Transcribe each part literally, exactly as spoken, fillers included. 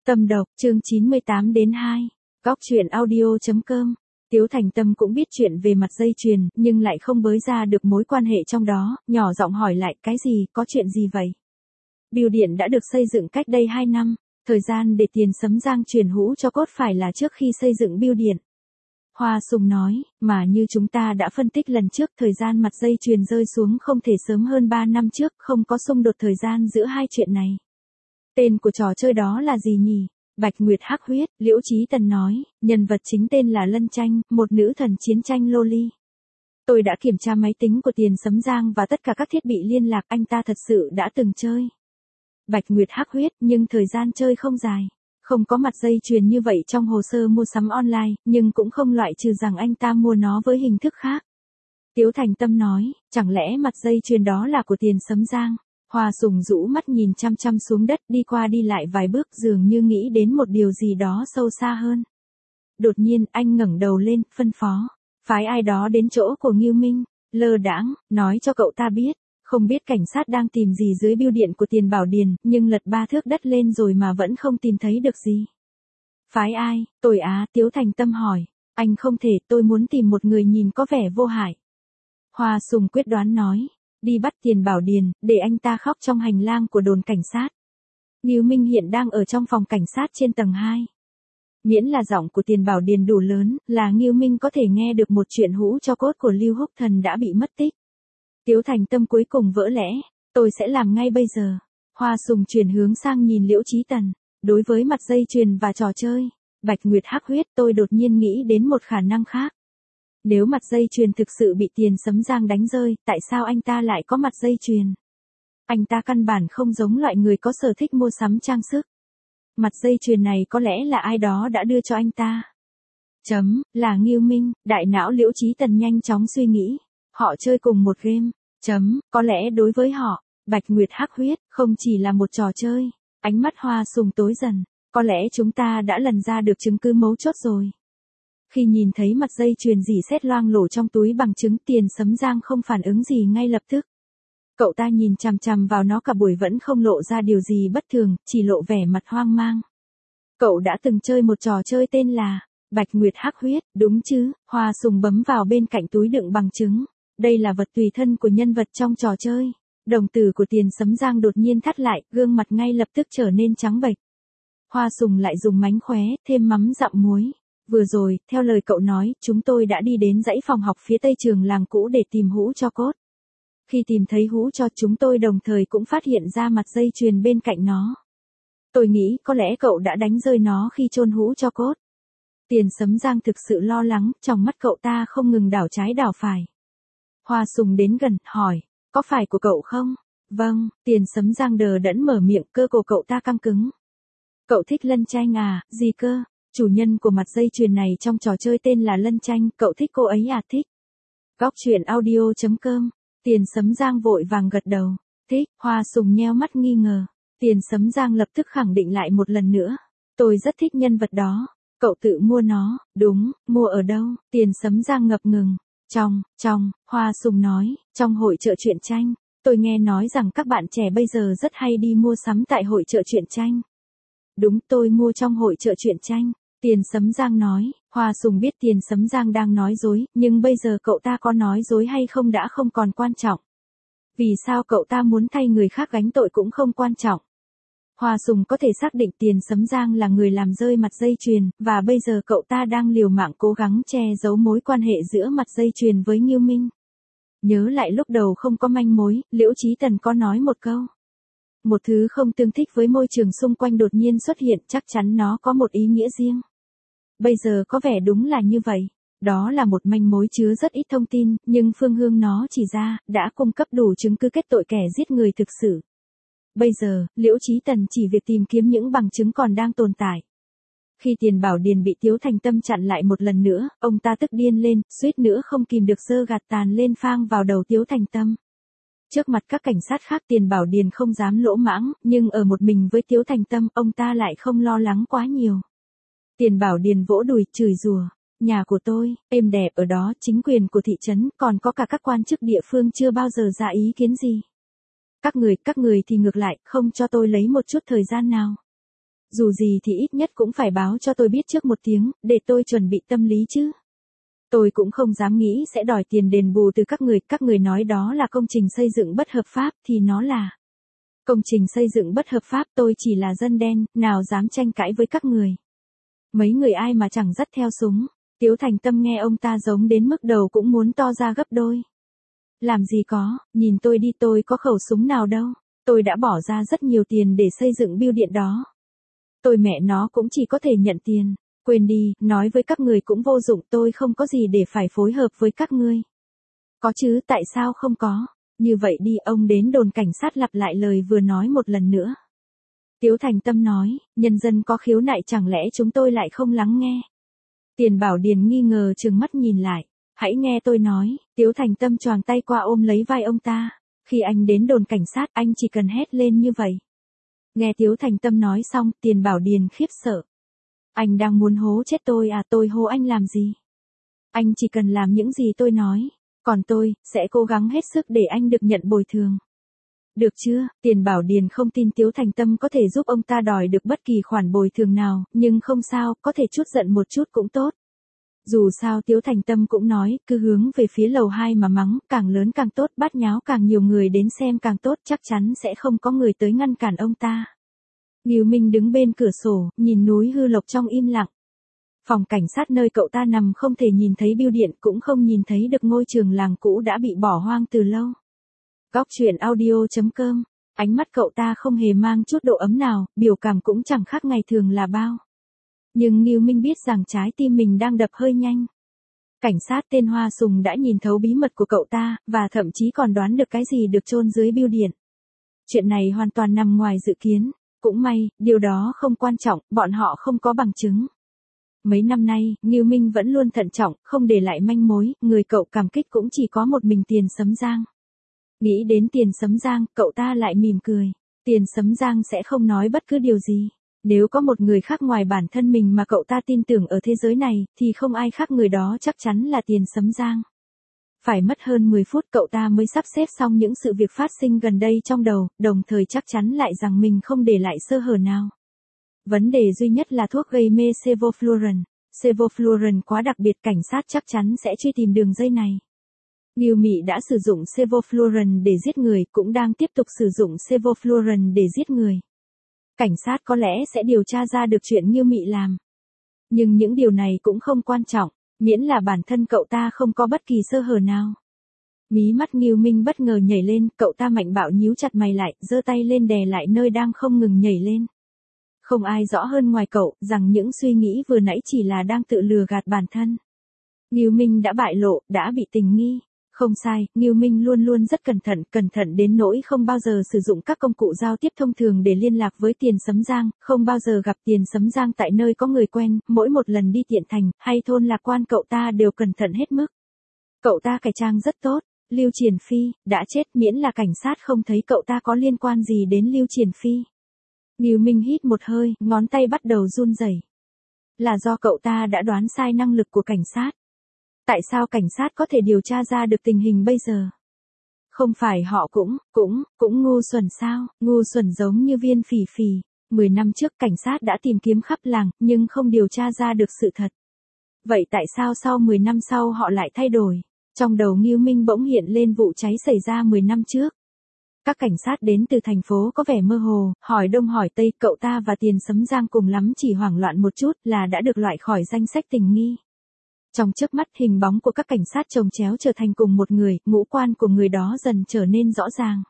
Tâm độc, chương chín mươi tám đến hai. Góc truyện audio.com. Tiếu Thành Tâm cũng biết chuyện về mặt dây chuyền, nhưng lại không bới ra được mối quan hệ trong đó, nhỏ giọng hỏi lại, cái gì, có chuyện gì vậy? Bưu điện đã được xây dựng cách đây hai năm, thời gian để Tiền Sấm Giang truyền hũ cho cốt phải là trước khi xây dựng bưu điện. Hoa Sùng nói, mà như chúng ta đã phân tích lần trước, thời gian mặt dây chuyền rơi xuống không thể sớm hơn ba năm trước, không có xung đột thời gian giữa hai chuyện này. Tên của trò chơi đó là gì nhỉ? Bạch Nguyệt Hắc Huyết, Liễu Chí Tần nói, nhân vật chính tên là Lân Tranh, một nữ thần chiến tranh loli. Tôi đã kiểm tra máy tính của Tiền Sấm Giang và tất cả các thiết bị liên lạc, anh ta thật sự đã từng chơi. Bạch Nguyệt Hắc Huyết, nhưng thời gian chơi không dài. Không có mặt dây chuyền như vậy trong hồ sơ mua sắm online, nhưng cũng không loại trừ rằng anh ta mua nó với hình thức khác. Tiếu Thành Tâm nói, chẳng lẽ mặt dây chuyền đó là của Tiền Sấm Giang? Hoa Sùng rũ mắt nhìn chăm chăm xuống đất, đi qua đi lại vài bước, dường như nghĩ đến một điều gì đó sâu xa hơn. Đột nhiên, anh ngẩng đầu lên, phân phó, phái ai đó đến chỗ của Ngưu Minh, lơ đãng, nói cho cậu ta biết, không biết cảnh sát đang tìm gì dưới bưu điện của Tiền Bảo Điền, nhưng lật ba thước đất lên rồi mà vẫn không tìm thấy được gì. Phái ai? Tôi á, Tiếu Thành Tâm hỏi. Anh không thể, tôi muốn tìm một người nhìn có vẻ vô hại. Hoa Sùng quyết đoán nói. Đi bắt Tiền Bảo Điền, để anh ta khóc trong hành lang của đồn cảnh sát. Ngưu Minh hiện đang ở trong phòng cảnh sát trên tầng hai. Miễn là giọng của Tiền Bảo Điền đủ lớn, là Ngưu Minh có thể nghe được một chuyện hũ cho cốt của Lưu Húc Thần đã bị mất tích. Tiếu Thành Tâm cuối cùng vỡ lẽ, tôi sẽ làm ngay bây giờ. Hoa Sùng chuyển hướng sang nhìn Liễu Chí Tần. Đối với mặt dây chuyền và trò chơi, Bạch Nguyệt Hắc Huyết, tôi đột nhiên nghĩ đến một khả năng khác. Nếu mặt dây chuyền thực sự bị Tiền Sấm Giang đánh rơi, tại sao anh ta lại có mặt dây chuyền? Anh ta căn bản không giống loại người có sở thích mua sắm trang sức. Mặt dây chuyền này có lẽ là ai đó đã đưa cho anh ta. Chấm, là Ngưu Minh, đại não Liễu Chí Tần nhanh chóng suy nghĩ. Họ chơi cùng một game. Chấm, có lẽ đối với họ, Bạch Nguyệt Hắc Huyết không chỉ là một trò chơi. Ánh mắt Hoa Sùng tối dần. Có lẽ chúng ta đã lần ra được chứng cứ mấu chốt rồi. Khi nhìn thấy mặt dây chuyền dỉ sét loang lổ trong túi bằng chứng, Tiền Sấm Giang không phản ứng gì ngay lập tức. Cậu ta nhìn chằm chằm vào nó cả buổi vẫn không lộ ra điều gì bất thường, chỉ lộ vẻ mặt hoang mang. Cậu đã từng chơi một trò chơi tên là Bạch Nguyệt Hắc Huyết, đúng chứ? Hoa Sùng bấm vào bên cạnh túi đựng bằng chứng. Đây là vật tùy thân của nhân vật trong trò chơi. Đồng tử của Tiền Sấm Giang đột nhiên thắt lại, gương mặt ngay lập tức trở nên trắng bệch. Hoa Sùng lại dùng mánh khóe, thêm mắm dặm muối. Vừa rồi, theo lời cậu nói, chúng tôi đã đi đến dãy phòng học phía tây trường làng cũ để tìm hũ cho cốt. Khi tìm thấy hũ cho, chúng tôi đồng thời cũng phát hiện ra mặt dây chuyền bên cạnh nó. Tôi nghĩ có lẽ cậu đã đánh rơi nó khi chôn hũ cho cốt. Tiền Sấm Giang thực sự lo lắng, trong mắt cậu ta không ngừng đảo trái đảo phải. Hoa Sùng đến gần, hỏi, có phải của cậu không? Vâng, Tiền Sấm Giang đờ đẫn mở miệng, cơ cổ cậu ta căng cứng. Cậu thích Lân Tranh à, gì cơ? Chủ nhân của mặt dây chuyền này trong trò chơi tên là Lân Tranh, cậu thích cô ấy à? Thích. Góc truyện audio.com. Tiền Sấm Giang vội vàng gật đầu. Thích. Hoa Sùng nheo mắt nghi ngờ. Tiền Sấm Giang lập tức khẳng định lại một lần nữa. Tôi rất thích nhân vật đó. Cậu tự mua nó. Đúng, mua ở đâu? Tiền Sấm Giang ngập ngừng. Trong, trong, Hoa Sùng nói, trong hội chợ truyện tranh. Tôi nghe nói rằng các bạn trẻ bây giờ rất hay đi mua sắm tại hội chợ truyện tranh. Đúng, tôi mua trong hội chợ truyện tranh. Tiền Sấm Giang nói. Hoa Sùng biết Tiền Sấm Giang đang nói dối, nhưng bây giờ cậu ta có nói dối hay không đã không còn quan trọng. Vì sao cậu ta muốn thay người khác gánh tội cũng không quan trọng. Hoa Sùng có thể xác định Tiền Sấm Giang là người làm rơi mặt dây chuyền, và bây giờ cậu ta đang liều mạng cố gắng che giấu mối quan hệ giữa mặt dây chuyền với Ngưu Minh. Nhớ lại lúc đầu không có manh mối, Liễu Chí Tần có nói một câu. Một thứ không tương thích với môi trường xung quanh đột nhiên xuất hiện, chắc chắn nó có một ý nghĩa riêng. Bây giờ có vẻ đúng là như vậy. Đó là một manh mối chứa rất ít thông tin, nhưng phương hướng nó chỉ ra, đã cung cấp đủ chứng cứ kết tội kẻ giết người thực sự. Bây giờ, Liễu Chí Tần chỉ việc tìm kiếm những bằng chứng còn đang tồn tại. Khi Tiền Bảo Điền bị Tiếu Thành Tâm chặn lại một lần nữa, ông ta tức điên lên, suýt nữa không kìm được giơ gạt tàn lên phang vào đầu Tiếu Thành Tâm. Trước mặt các cảnh sát khác Tiền Bảo Điền không dám lỗ mãng, nhưng ở một mình với Tiếu Thành Tâm, ông ta lại không lo lắng quá nhiều. Tiền Bảo Điền vỗ đùi, chửi rủa, nhà của tôi, êm đẹp ở đó, chính quyền của thị trấn, còn có cả các quan chức địa phương chưa bao giờ ra ý kiến gì. Các người, các người thì ngược lại, không cho tôi lấy một chút thời gian nào. Dù gì thì ít nhất cũng phải báo cho tôi biết trước một tiếng, để tôi chuẩn bị tâm lý chứ. Tôi cũng không dám nghĩ sẽ đòi tiền đền bù từ các người, các người nói đó là công trình xây dựng bất hợp pháp thì nó là công trình xây dựng bất hợp pháp, tôi chỉ là dân đen, nào dám tranh cãi với các người. Mấy người ai mà chẳng dắt theo súng. Tiếu Thành Tâm nghe ông ta giống đến mức đầu cũng muốn to ra gấp đôi. Làm gì có, nhìn tôi đi, tôi có khẩu súng nào đâu, tôi đã bỏ ra rất nhiều tiền để xây dựng bưu điện đó. Tôi mẹ nó cũng chỉ có thể nhận tiền, quên đi, nói với các người cũng vô dụng, tôi không có gì để phải phối hợp với các ngươi. Có chứ, tại sao không có, như vậy đi, ông đến đồn cảnh sát lặp lại lời vừa nói một lần nữa. Tiếu Thành Tâm nói, nhân dân có khiếu nại chẳng lẽ chúng tôi lại không lắng nghe. Tiền Bảo Điền nghi ngờ trừng mắt nhìn lại, hãy nghe tôi nói, Tiếu Thành Tâm choàng tay qua ôm lấy vai ông ta, khi anh đến đồn cảnh sát anh chỉ cần hét lên như vậy. Nghe Tiếu Thành Tâm nói xong, Tiền Bảo Điền khiếp sợ. Anh đang muốn hố chết tôi à, tôi hố anh làm gì? Anh chỉ cần làm những gì tôi nói, còn tôi, sẽ cố gắng hết sức để anh được nhận bồi thường. Được chưa? Tiền Bảo Điền không tin Tiếu Thành Tâm có thể giúp ông ta đòi được bất kỳ khoản bồi thường nào, nhưng không sao, có thể chút giận một chút cũng tốt. Dù sao Tiếu Thành Tâm cũng nói, cứ hướng về phía lầu hai mà mắng, càng lớn càng tốt, bát nháo càng nhiều người đến xem càng tốt, chắc chắn sẽ không có người tới ngăn cản ông ta. Ngưu Minh đứng bên cửa sổ, nhìn núi Hư Lộc trong im lặng. Phòng cảnh sát nơi cậu ta nằm không thể nhìn thấy bưu điện, cũng không nhìn thấy được ngôi trường làng cũ đã bị bỏ hoang từ lâu. Góc truyện audio chấm com, ánh mắt cậu ta không hề mang chút độ ấm nào, biểu cảm cũng chẳng khác ngày thường là bao. Nhưng Ngưu Minh biết rằng trái tim mình đang đập hơi nhanh. Cảnh sát tên Hoa Sùng đã nhìn thấu bí mật của cậu ta, và thậm chí còn đoán được cái gì được chôn dưới bưu điện. Chuyện này hoàn toàn nằm ngoài dự kiến. Cũng may, điều đó không quan trọng, bọn họ không có bằng chứng. Mấy năm nay, Ngưu Minh vẫn luôn thận trọng, không để lại manh mối, người cậu cảm kích cũng chỉ có một mình Tiền Sấm Giang. Nghĩ đến Tiền Sấm Giang, cậu ta lại mỉm cười. Tiền Sấm Giang sẽ không nói bất cứ điều gì. Nếu có một người khác ngoài bản thân mình mà cậu ta tin tưởng ở thế giới này, thì không ai khác người đó chắc chắn là Tiền Sấm Giang. Phải mất hơn mười phút cậu ta mới sắp xếp xong những sự việc phát sinh gần đây trong đầu, đồng thời chắc chắn lại rằng mình không để lại sơ hở nào. Vấn đề duy nhất là thuốc gây mê Sevoflurane. Sevoflurane quá đặc biệt, cảnh sát chắc chắn sẽ truy tìm đường dây này. Ngưu Mị đã sử dụng Sevoflurane để giết người, cũng đang tiếp tục sử dụng Sevoflurane để giết người. Cảnh sát có lẽ sẽ điều tra ra được chuyện Ngưu Mị làm. Nhưng những điều này cũng không quan trọng, miễn là bản thân cậu ta không có bất kỳ sơ hở nào. Mí mắt Ngưu Minh bất ngờ nhảy lên, cậu ta mạnh bạo nhíu chặt mày lại, giơ tay lên đè lại nơi đang không ngừng nhảy lên. Không ai rõ hơn ngoài cậu, rằng những suy nghĩ vừa nãy chỉ là đang tự lừa gạt bản thân. Ngưu Minh đã bại lộ, đã bị tình nghi. Không sai, Ngưu Minh luôn luôn rất cẩn thận, cẩn thận đến nỗi không bao giờ sử dụng các công cụ giao tiếp thông thường để liên lạc với Tiền Sấm Giang, không bao giờ gặp Tiền Sấm Giang tại nơi có người quen, mỗi một lần đi Tiện Thành, hay thôn Lạc Quan cậu ta đều cẩn thận hết mức. Cậu ta cải trang rất tốt, Lưu Triển Phi, đã chết miễn là cảnh sát không thấy cậu ta có liên quan gì đến Lưu Triển Phi. Ngưu Minh hít một hơi, ngón tay bắt đầu run rẩy. Là do cậu ta đã đoán sai năng lực của cảnh sát. Tại sao cảnh sát có thể điều tra ra được tình hình bây giờ? Không phải họ cũng, cũng, cũng ngu xuẩn sao, ngu xuẩn giống như Viên Phỉ Phỉ. Mười năm trước cảnh sát đã tìm kiếm khắp làng, nhưng không điều tra ra được sự thật. Vậy tại sao sau mười năm sau họ lại thay đổi? Trong đầu Ngưu Minh bỗng hiện lên vụ cháy xảy ra mười năm trước. Các cảnh sát đến từ thành phố có vẻ mơ hồ, hỏi đông hỏi tây, cậu ta và Tiền Sấm Giang cùng lắm chỉ hoảng loạn một chút là đã được loại khỏi danh sách tình nghi. Trong chớp mắt hình bóng của các cảnh sát chồng chéo trở thành cùng một người, ngũ quan của người đó dần trở nên rõ ràng.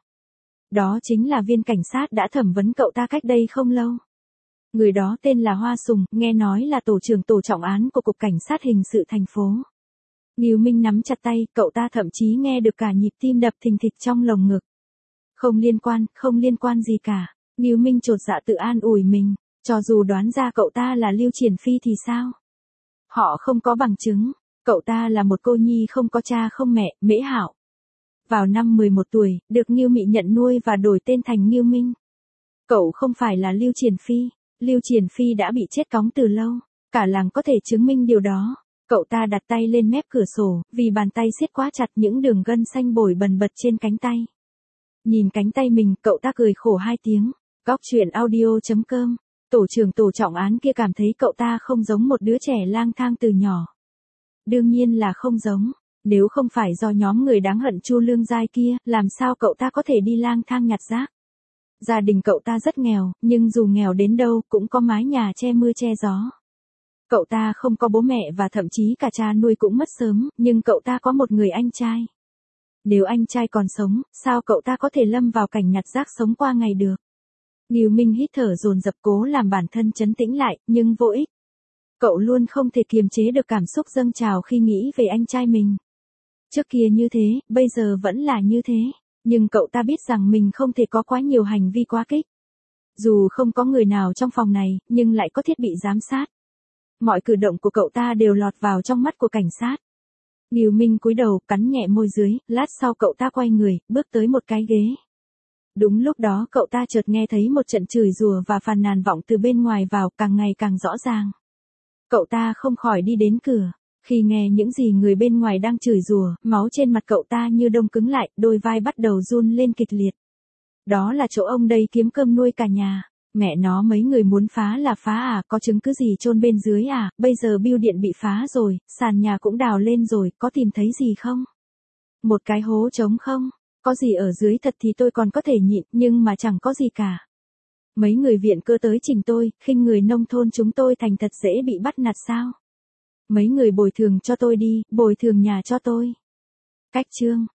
Đó chính là viên cảnh sát đã thẩm vấn cậu ta cách đây không lâu. Người đó tên là Hoa Sùng, nghe nói là tổ trưởng tổ trọng án của Cục Cảnh sát Hình sự thành phố. Ngưu Minh nắm chặt tay, cậu ta thậm chí nghe được cả nhịp tim đập thình thịch trong lồng ngực. Không liên quan, không liên quan gì cả. Ngưu Minh chột dạ tự an ủi mình, cho dù đoán ra cậu ta là Lưu Triển Phi thì sao? Họ không có bằng chứng, cậu ta là một cô nhi không có cha không mẹ, Mễ Hạo. Vào năm mười một tuổi, được Ngưu Mị nhận nuôi và đổi tên thành Ngưu Minh. Cậu không phải là Lưu Triển Phi, Lưu Triển Phi đã bị chết cóng từ lâu, cả làng có thể chứng minh điều đó. Cậu ta đặt tay lên mép cửa sổ, vì bàn tay siết quá chặt những đường gân xanh bổi bần bật trên cánh tay. Nhìn cánh tay mình, cậu ta cười khổ hai tiếng. Góc truyện audio chấm com Tổ trưởng tổ trọng án kia cảm thấy cậu ta không giống một đứa trẻ lang thang từ nhỏ. Đương nhiên là không giống, nếu không phải do nhóm người đáng hận Chu Lương Giai kia, làm sao cậu ta có thể đi lang thang nhặt rác. Gia đình cậu ta rất nghèo, nhưng dù nghèo đến đâu cũng có mái nhà che mưa che gió. Cậu ta không có bố mẹ và thậm chí cả cha nuôi cũng mất sớm, nhưng cậu ta có một người anh trai. Nếu anh trai còn sống, sao cậu ta có thể lâm vào cảnh nhặt rác sống qua ngày được? Ngưu Minh hít thở dồn dập cố làm bản thân trấn tĩnh lại, nhưng vô ích. Cậu luôn không thể kiềm chế được cảm xúc dâng trào khi nghĩ về anh trai mình. Trước kia như thế, bây giờ vẫn là như thế, nhưng cậu ta biết rằng mình không thể có quá nhiều hành vi quá kích. Dù không có người nào trong phòng này, nhưng lại có thiết bị giám sát. Mọi cử động của cậu ta đều lọt vào trong mắt của cảnh sát. Ngưu Minh cúi đầu, cắn nhẹ môi dưới, lát sau cậu ta quay người, bước tới một cái ghế. Đúng lúc đó cậu ta chợt nghe thấy một trận chửi rủa và phàn nàn vọng từ bên ngoài vào, càng ngày càng rõ ràng. Cậu ta không khỏi đi đến cửa. Khi nghe những gì người bên ngoài đang chửi rủa, máu trên mặt cậu ta như đông cứng lại, đôi vai bắt đầu run lên kịch liệt. Đó là chỗ ông đây kiếm cơm nuôi cả nhà. Mẹ nó, mấy người muốn phá là phá à, có chứng cứ gì chôn bên dưới à, bây giờ bưu điện bị phá rồi, sàn nhà cũng đào lên rồi, có tìm thấy gì không? Một cái hố trống không? Có gì ở dưới thật thì tôi còn có thể nhịn, nhưng mà chẳng có gì cả. Mấy người viện cơ tới trình tôi, khinh người nông thôn chúng tôi thành thật dễ bị bắt nạt sao? Mấy người bồi thường cho tôi đi, bồi thường nhà cho tôi. Cách chương